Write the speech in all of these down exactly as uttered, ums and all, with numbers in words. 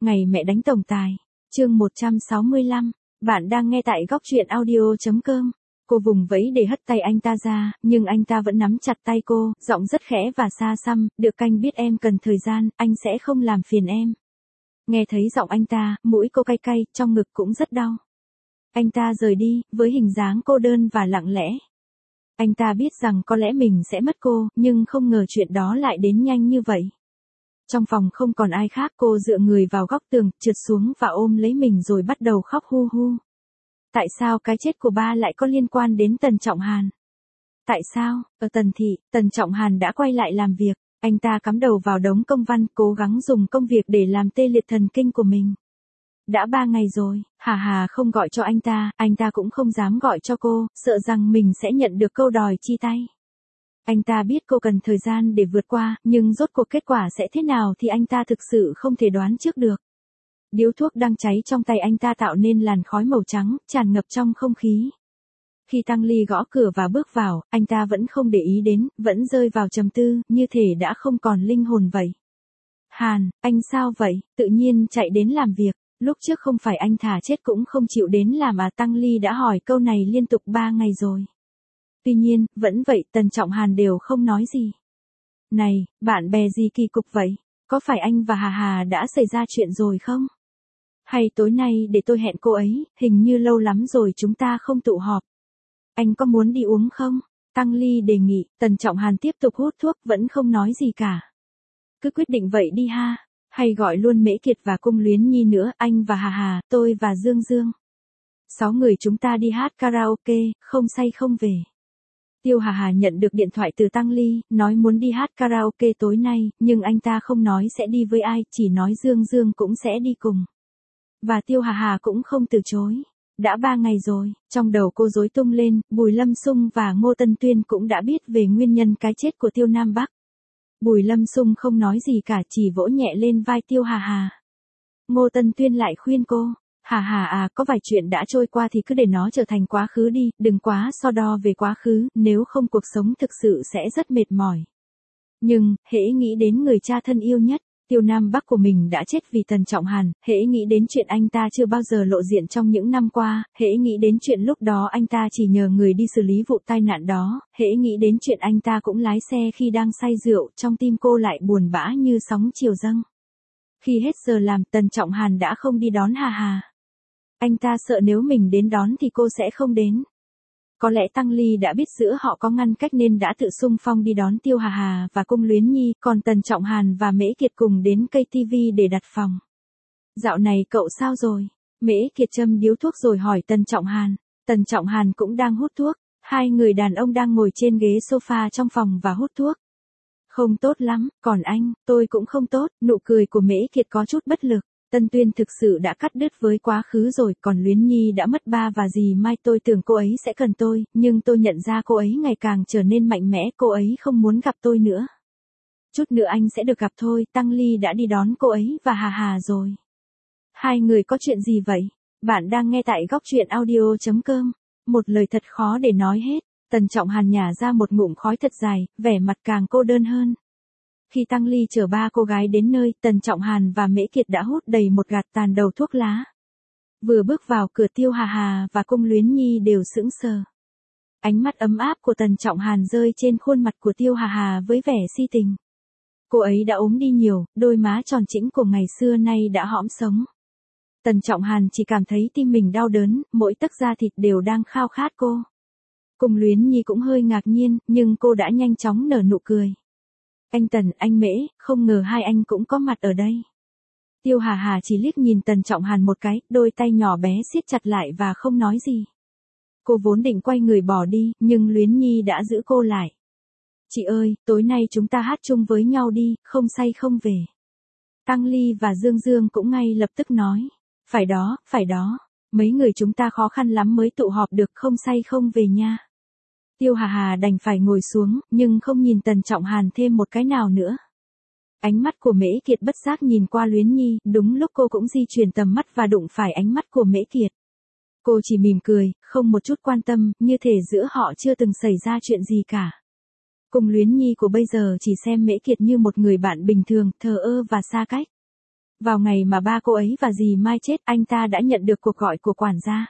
Ngày mẹ đánh tổng tài. Chương một trăm sáu mươi lăm. Bạn đang nghe tại góc truyện audio chấm com. Cô vùng vẫy để hất tay anh ta ra, nhưng anh ta vẫn nắm chặt tay cô, giọng rất khẽ và xa xăm, "Được canh biết em cần thời gian, anh sẽ không làm phiền em." Nghe thấy giọng anh ta, mũi cô cay cay, trong ngực cũng rất đau. Anh ta rời đi, với hình dáng cô đơn và lặng lẽ. Anh ta biết rằng có lẽ mình sẽ mất cô, nhưng không ngờ chuyện đó lại đến nhanh như vậy. Trong phòng không còn ai khác, cô dựa người vào góc tường, trượt xuống và ôm lấy mình rồi bắt đầu khóc hu hu. Tại sao cái chết của ba lại có liên quan đến Tần Trọng Hàn? Tại sao, ở Tần Thị, Tần Trọng Hàn đã quay lại làm việc, anh ta cắm đầu vào đống công văn, cố gắng dùng công việc để làm tê liệt thần kinh của mình. Đã ba ngày rồi, Hà Hà không gọi cho anh ta, anh ta cũng không dám gọi cho cô, sợ rằng mình sẽ nhận được câu đòi chia tay. Anh ta biết cô cần thời gian để vượt qua, nhưng rốt cuộc kết quả sẽ thế nào thì anh ta thực sự không thể đoán trước được. Điếu thuốc đang cháy trong tay anh ta tạo nên làn khói màu trắng, tràn ngập trong không khí. Khi Tăng Ly gõ cửa và bước vào, anh ta vẫn không để ý đến, vẫn rơi vào trầm tư, như thể đã không còn linh hồn vậy. Hàn, anh sao vậy, tự nhiên chạy đến làm việc, lúc trước không phải anh thà chết cũng không chịu đến làm à? Tăng Ly đã hỏi câu này liên tục ba ngày rồi. Tuy nhiên, vẫn vậy, Tần Trọng Hàn đều không nói gì. Này, bạn bè gì kỳ cục vậy? Có phải anh và Hà Hà đã xảy ra chuyện rồi không? Hay tối nay để tôi hẹn cô ấy, hình như lâu lắm rồi chúng ta không tụ họp. Anh có muốn đi uống không? Tăng Ly đề nghị. Tần Trọng Hàn tiếp tục hút thuốc, vẫn không nói gì cả. Cứ quyết định vậy đi ha. Hay gọi luôn Mễ Kiệt và Cung Luyến Nhi nữa, anh và Hà Hà, tôi và Dương Dương. Sáu người chúng ta đi hát karaoke, không say không về. Tiêu Hà Hà nhận được điện thoại từ Tăng Ly, nói muốn đi hát karaoke tối nay, nhưng anh ta không nói sẽ đi với ai, chỉ nói Dương Dương cũng sẽ đi cùng. Và Tiêu Hà Hà cũng không từ chối. Đã ba ngày rồi, trong đầu cô rối tung lên, Bùi Lâm Xung và Ngô Tân Tuyên cũng đã biết về nguyên nhân cái chết của Tiêu Nam Bắc. Bùi Lâm Xung không nói gì cả, chỉ vỗ nhẹ lên vai Tiêu Hà Hà. Ngô Tân Tuyên lại khuyên cô, Hà Hà à, có vài chuyện đã trôi qua thì cứ để nó trở thành quá khứ đi, đừng quá so đo về quá khứ, nếu không cuộc sống thực sự sẽ rất mệt mỏi. Nhưng, hễ nghĩ đến người cha thân yêu nhất, Tiêu Nam Bắc của mình đã chết vì Tần Trọng Hàn, hễ nghĩ đến chuyện anh ta chưa bao giờ lộ diện trong những năm qua, hễ nghĩ đến chuyện lúc đó anh ta chỉ nhờ người đi xử lý vụ tai nạn đó, hễ nghĩ đến chuyện anh ta cũng lái xe khi đang say rượu, trong tim cô lại buồn bã như sóng chiều dâng. Khi hết giờ làm, Tần Trọng Hàn đã không đi đón Hà Hà. Anh ta sợ nếu mình đến đón thì cô sẽ không đến. Có lẽ Tăng Ly đã biết giữa họ có ngăn cách nên đã tự xung phong đi đón Tiêu Hà Hà và Cung Luyến Nhi, còn Tần Trọng Hàn và Mễ Kiệt cùng đến ca tê vê để đặt phòng. Dạo này cậu sao rồi? Mễ Kiệt châm điếu thuốc rồi hỏi Tần Trọng Hàn. Tần Trọng Hàn cũng đang hút thuốc, hai người đàn ông đang ngồi trên ghế sofa trong phòng và hút thuốc. Không tốt lắm, còn anh, tôi cũng không tốt, nụ cười của Mễ Kiệt có chút bất lực. Tân Tuyên thực sự đã cắt đứt với quá khứ rồi, còn Luyến Nhi đã mất ba và dì Mai, tôi tưởng cô ấy sẽ cần tôi, nhưng tôi nhận ra cô ấy ngày càng trở nên mạnh mẽ, cô ấy không muốn gặp tôi nữa. Chút nữa anh sẽ được gặp thôi, Tăng Ly đã đi đón cô ấy và Hà Hà rồi. Hai người có chuyện gì vậy? Bạn đang nghe tại góc truyện audio chấm com. Một lời thật khó để nói hết. Tần Trọng Hàn nhả ra một ngụm khói thật dài, vẻ mặt càng cô đơn hơn. Khi Tăng Ly chở ba cô gái đến nơi, Tần Trọng Hàn và Mễ Kiệt đã hút đầy một gạt tàn đầu thuốc lá. Vừa bước vào cửa, Tiêu Hà Hà và Cung Luyến Nhi đều sững sờ. Ánh mắt ấm áp của Tần Trọng Hàn rơi trên khuôn mặt của Tiêu Hà Hà với vẻ si tình. Cô ấy đã ốm đi nhiều, đôi má tròn trĩnh của ngày xưa nay đã hõm sống. Tần Trọng Hàn chỉ cảm thấy tim mình đau đớn, mỗi tấc da thịt đều đang khao khát cô. Cung Luyến Nhi cũng hơi ngạc nhiên, nhưng cô đã nhanh chóng nở nụ cười. Anh Tần, anh Mễ, không ngờ hai anh cũng có mặt ở đây. Tiêu Hà Hà chỉ liếc nhìn Tần Trọng Hàn một cái, đôi tay nhỏ bé siết chặt lại và không nói gì. Cô vốn định quay người bỏ đi, nhưng Luyến Nhi đã giữ cô lại. Chị ơi, tối nay chúng ta hát chung với nhau đi, không say không về. Tăng Ly và Dương Dương cũng ngay lập tức nói. Phải đó, phải đó, mấy người chúng ta khó khăn lắm mới tụ họp được, không say không về nha. Tiêu Hà Hà đành phải ngồi xuống, nhưng không nhìn Tần Trọng Hàn thêm một cái nào nữa. Ánh mắt của Mễ Kiệt bất giác nhìn qua Luyến Nhi, đúng lúc cô cũng di chuyển tầm mắt và đụng phải ánh mắt của Mễ Kiệt. Cô chỉ mỉm cười, không một chút quan tâm, như thể giữa họ chưa từng xảy ra chuyện gì cả. Cung Luyến Nhi của bây giờ chỉ xem Mễ Kiệt như một người bạn bình thường, thờ ơ và xa cách. Vào ngày mà ba cô ấy và dì Mai chết, anh ta đã nhận được cuộc gọi của quản gia.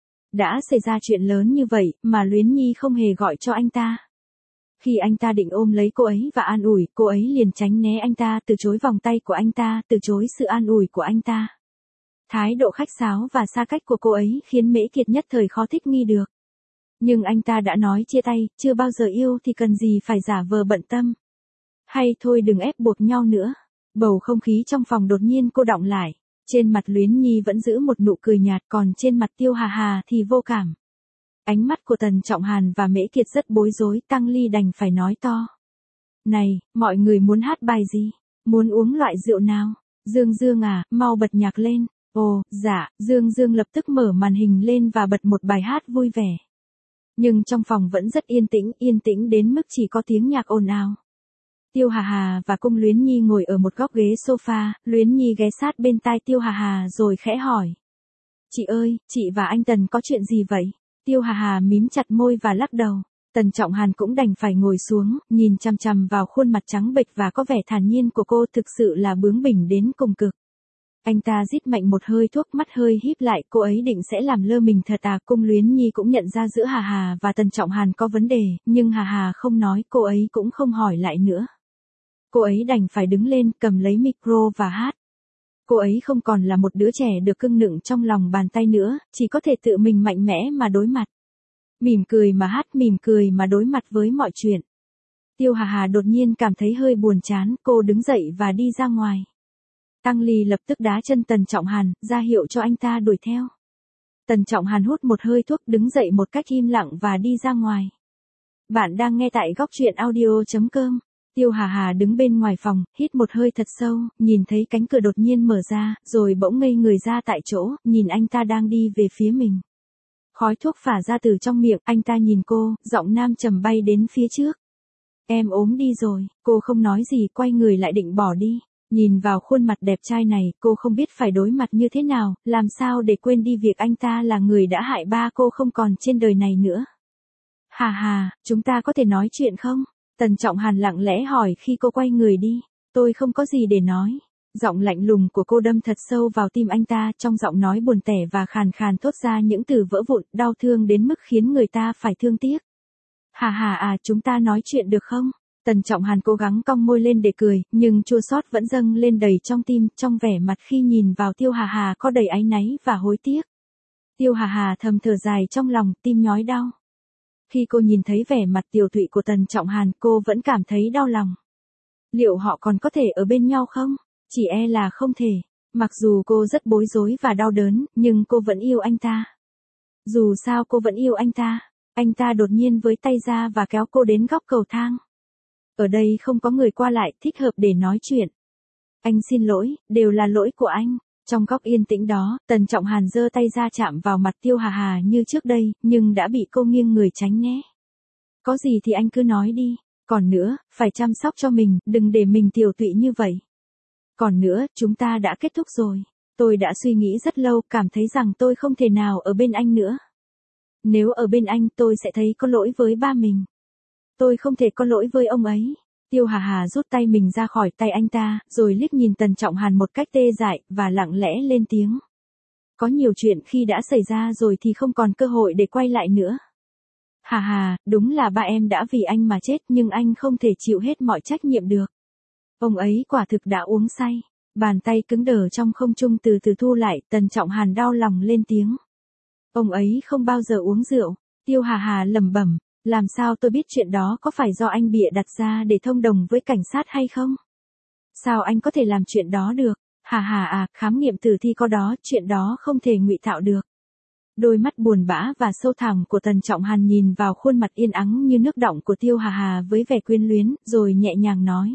Đã xảy ra chuyện lớn như vậy, mà Luyến Nhi không hề gọi cho anh ta. Khi anh ta định ôm lấy cô ấy và an ủi, cô ấy liền tránh né anh ta, từ chối vòng tay của anh ta, từ chối sự an ủi của anh ta. Thái độ khách sáo và xa cách của cô ấy khiến Mễ Kiệt nhất thời khó thích nghi được. Nhưng anh ta đã nói chia tay, chưa bao giờ yêu thì cần gì phải giả vờ bận tâm. Hay thôi đừng ép buộc nhau nữa. Bầu không khí trong phòng đột nhiên cô đọng lại. Trên mặt Luyến Nhi vẫn giữ một nụ cười nhạt, còn trên mặt Tiêu Hà Hà thì vô cảm. Ánh mắt của Tần Trọng Hàn và Mễ Kiệt rất bối rối, Tăng Ly đành phải nói to. Này, mọi người muốn hát bài gì? Muốn uống loại rượu nào? Dương Dương à, mau bật nhạc lên. Ồ, dạ, Dương Dương lập tức mở màn hình lên và bật một bài hát vui vẻ. Nhưng trong phòng vẫn rất yên tĩnh, yên tĩnh đến mức chỉ có tiếng nhạc ồn ào. Tiêu Hà Hà và Cung Luyến Nhi ngồi ở một góc ghế sofa, Luyến Nhi ghé sát bên tai Tiêu Hà Hà rồi khẽ hỏi. Chị ơi, chị và anh Tần có chuyện gì vậy? Tiêu Hà Hà mím chặt môi và lắc đầu. Tần Trọng Hàn cũng đành phải ngồi xuống, nhìn chằm chằm vào khuôn mặt trắng bệch và có vẻ thản nhiên của cô, thực sự là bướng bỉnh đến cùng cực. Anh ta rít mạnh một hơi thuốc, mắt hơi híp lại, cô ấy định sẽ làm lơ mình thật à? Cung Luyến Nhi cũng nhận ra giữa Hà Hà và Tần Trọng Hàn có vấn đề, nhưng Hà Hà không nói, cô ấy cũng không hỏi lại nữa. Cô ấy đành phải đứng lên, cầm lấy micro và hát. Cô ấy không còn là một đứa trẻ được cưng nựng trong lòng bàn tay nữa, chỉ có thể tự mình mạnh mẽ mà đối mặt. Mỉm cười mà hát, mỉm cười mà đối mặt với mọi chuyện. Tiêu Hà Hà đột nhiên cảm thấy hơi buồn chán, cô đứng dậy và đi ra ngoài. Tăng Ly lập tức đá chân Tần Trọng Hàn, ra hiệu cho anh ta đuổi theo. Tần Trọng Hàn hút một hơi thuốc, đứng dậy một cách im lặng và đi ra ngoài. Bạn đang nghe tại góc truyện audio.com. Tiêu Hà Hà đứng bên ngoài phòng, hít một hơi thật sâu, nhìn thấy cánh cửa đột nhiên mở ra, rồi bỗng ngây người ra tại chỗ, nhìn anh ta đang đi về phía mình. Khói thuốc phả ra từ trong miệng, anh ta nhìn cô, giọng nam trầm bay đến phía trước. Em ốm đi rồi, cô không nói gì, quay người lại định bỏ đi. Nhìn vào khuôn mặt đẹp trai này, cô không biết phải đối mặt như thế nào, làm sao để quên đi việc anh ta là người đã hại ba cô không còn trên đời này nữa. Hà hà, chúng ta có thể nói chuyện không? Tần Trọng Hàn lặng lẽ hỏi khi cô quay người đi. Tôi không có gì để nói. Giọng lạnh lùng của cô đâm thật sâu vào tim anh ta, trong giọng nói buồn tẻ và khàn khàn thốt ra những từ vỡ vụn, đau thương đến mức khiến người ta phải thương tiếc. Hà hà à, chúng ta nói chuyện được không? Tần Trọng Hàn cố gắng cong môi lên để cười, nhưng chua xót vẫn dâng lên đầy trong tim, trong vẻ mặt khi nhìn vào Tiêu Hà Hà có đầy áy náy và hối tiếc. Tiêu Hà Hà thầm thở dài trong lòng, tim nhói đau. Khi cô nhìn thấy vẻ mặt tiều tụy của Tần Trọng Hàn, cô vẫn cảm thấy đau lòng. Liệu họ còn có thể ở bên nhau không? Chỉ e là không thể. Mặc dù cô rất bối rối và đau đớn, nhưng cô vẫn yêu anh ta. Dù sao cô vẫn yêu anh ta. Anh ta đột nhiên với tay ra và kéo cô đến góc cầu thang. Ở đây không có người qua lại, thích hợp để nói chuyện. Anh xin lỗi, đều là lỗi của anh. Trong góc yên tĩnh đó, Tần Trọng Hàn giơ tay ra chạm vào mặt Tiêu Hà Hà như trước đây, nhưng đã bị cô nghiêng người tránh né. Có gì thì anh cứ nói đi. Còn nữa, phải chăm sóc cho mình, đừng để mình tiều tụy như vậy. Còn nữa, chúng ta đã kết thúc rồi. Tôi đã suy nghĩ rất lâu, cảm thấy rằng tôi không thể nào ở bên anh nữa. Nếu ở bên anh, tôi sẽ thấy có lỗi với ba mình. Tôi không thể có lỗi với ông ấy. Tiêu Hà Hà rút tay mình ra khỏi tay anh ta, rồi liếc nhìn Tần Trọng Hàn một cách tê dại, và lặng lẽ lên tiếng. Có nhiều chuyện khi đã xảy ra rồi thì không còn cơ hội để quay lại nữa. Hà Hà, đúng là ba em đã vì anh mà chết, nhưng anh không thể chịu hết mọi trách nhiệm được. Ông ấy quả thực đã uống say. Bàn tay cứng đờ trong không trung từ từ thu lại, Tần Trọng Hàn đau lòng lên tiếng. Ông ấy không bao giờ uống rượu. Tiêu Hà Hà lẩm bẩm. Làm sao tôi biết chuyện đó có phải do anh bịa đặt ra để thông đồng với cảnh sát hay không? Sao anh có thể làm chuyện đó được? Hà hà à, khám nghiệm tử thi có đó, chuyện đó không thể ngụy tạo được. Đôi mắt buồn bã và sâu thẳm của Tần Trọng Hàn nhìn vào khuôn mặt yên ắng như nước đọng của Tiêu Hà Hà với vẻ quyến luyến, rồi nhẹ nhàng nói.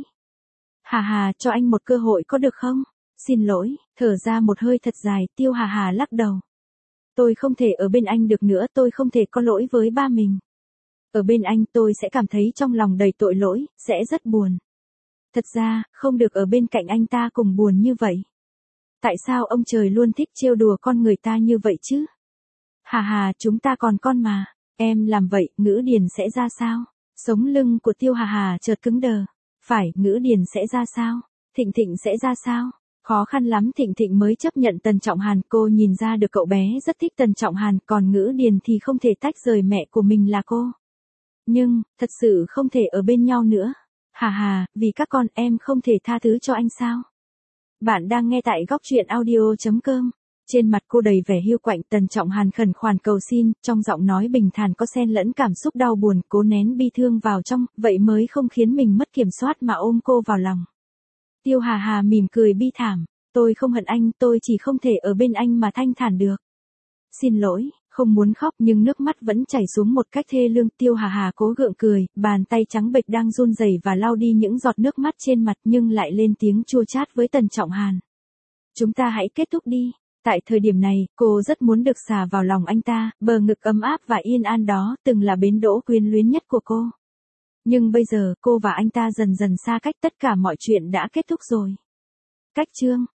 Hà hà, cho anh một cơ hội có được không? Xin lỗi, thở ra một hơi thật dài, Tiêu Hà Hà lắc đầu. Tôi không thể ở bên anh được nữa, tôi không thể có lỗi với ba mình. Ở bên anh tôi sẽ cảm thấy trong lòng đầy tội lỗi, sẽ rất buồn. Thật ra, không được ở bên cạnh anh ta cùng buồn như vậy. Tại sao ông trời luôn thích trêu đùa con người ta như vậy chứ? Hà hà, chúng ta còn con mà. Em làm vậy, Ngữ Điền sẽ ra sao? Sống lưng của Tiêu Hà Hà chợt cứng đờ. Phải, Ngữ Điền sẽ ra sao? Thịnh Thịnh sẽ ra sao? Khó khăn lắm Thịnh Thịnh mới chấp nhận Tần Trọng Hàn, cô nhìn ra được cậu bé rất thích Tần Trọng Hàn, còn Ngữ Điền thì không thể tách rời mẹ của mình là cô. Nhưng, thật sự không thể ở bên nhau nữa. Hà hà, vì các con em không thể tha thứ cho anh sao? Bạn đang nghe tại góc truyện audio chấm com. Trên mặt cô đầy vẻ hiu quạnh, Tần Trọng Hàn khẩn khoản cầu xin, trong giọng nói bình thản có xen lẫn cảm xúc đau buồn, cố nén bi thương vào trong, vậy mới không khiến mình mất kiểm soát mà ôm cô vào lòng. Tiêu Hà Hà mỉm cười bi thảm, tôi không hận anh, tôi chỉ không thể ở bên anh mà thanh thản được. Xin lỗi, không muốn khóc nhưng nước mắt vẫn chảy xuống một cách thê lương. Tiêu Hà Hà cố gượng cười, bàn tay trắng bệch đang run rẩy và lau đi những giọt nước mắt trên mặt nhưng lại lên tiếng chua chát với Tần Trọng Hàn. Chúng ta hãy kết thúc đi. Tại thời điểm này, cô rất muốn được xà vào lòng anh ta, bờ ngực ấm áp và yên an đó từng là bến đỗ quyến luyến nhất của cô. Nhưng bây giờ, cô và anh ta dần dần xa cách, tất cả mọi chuyện đã kết thúc rồi. Cách chương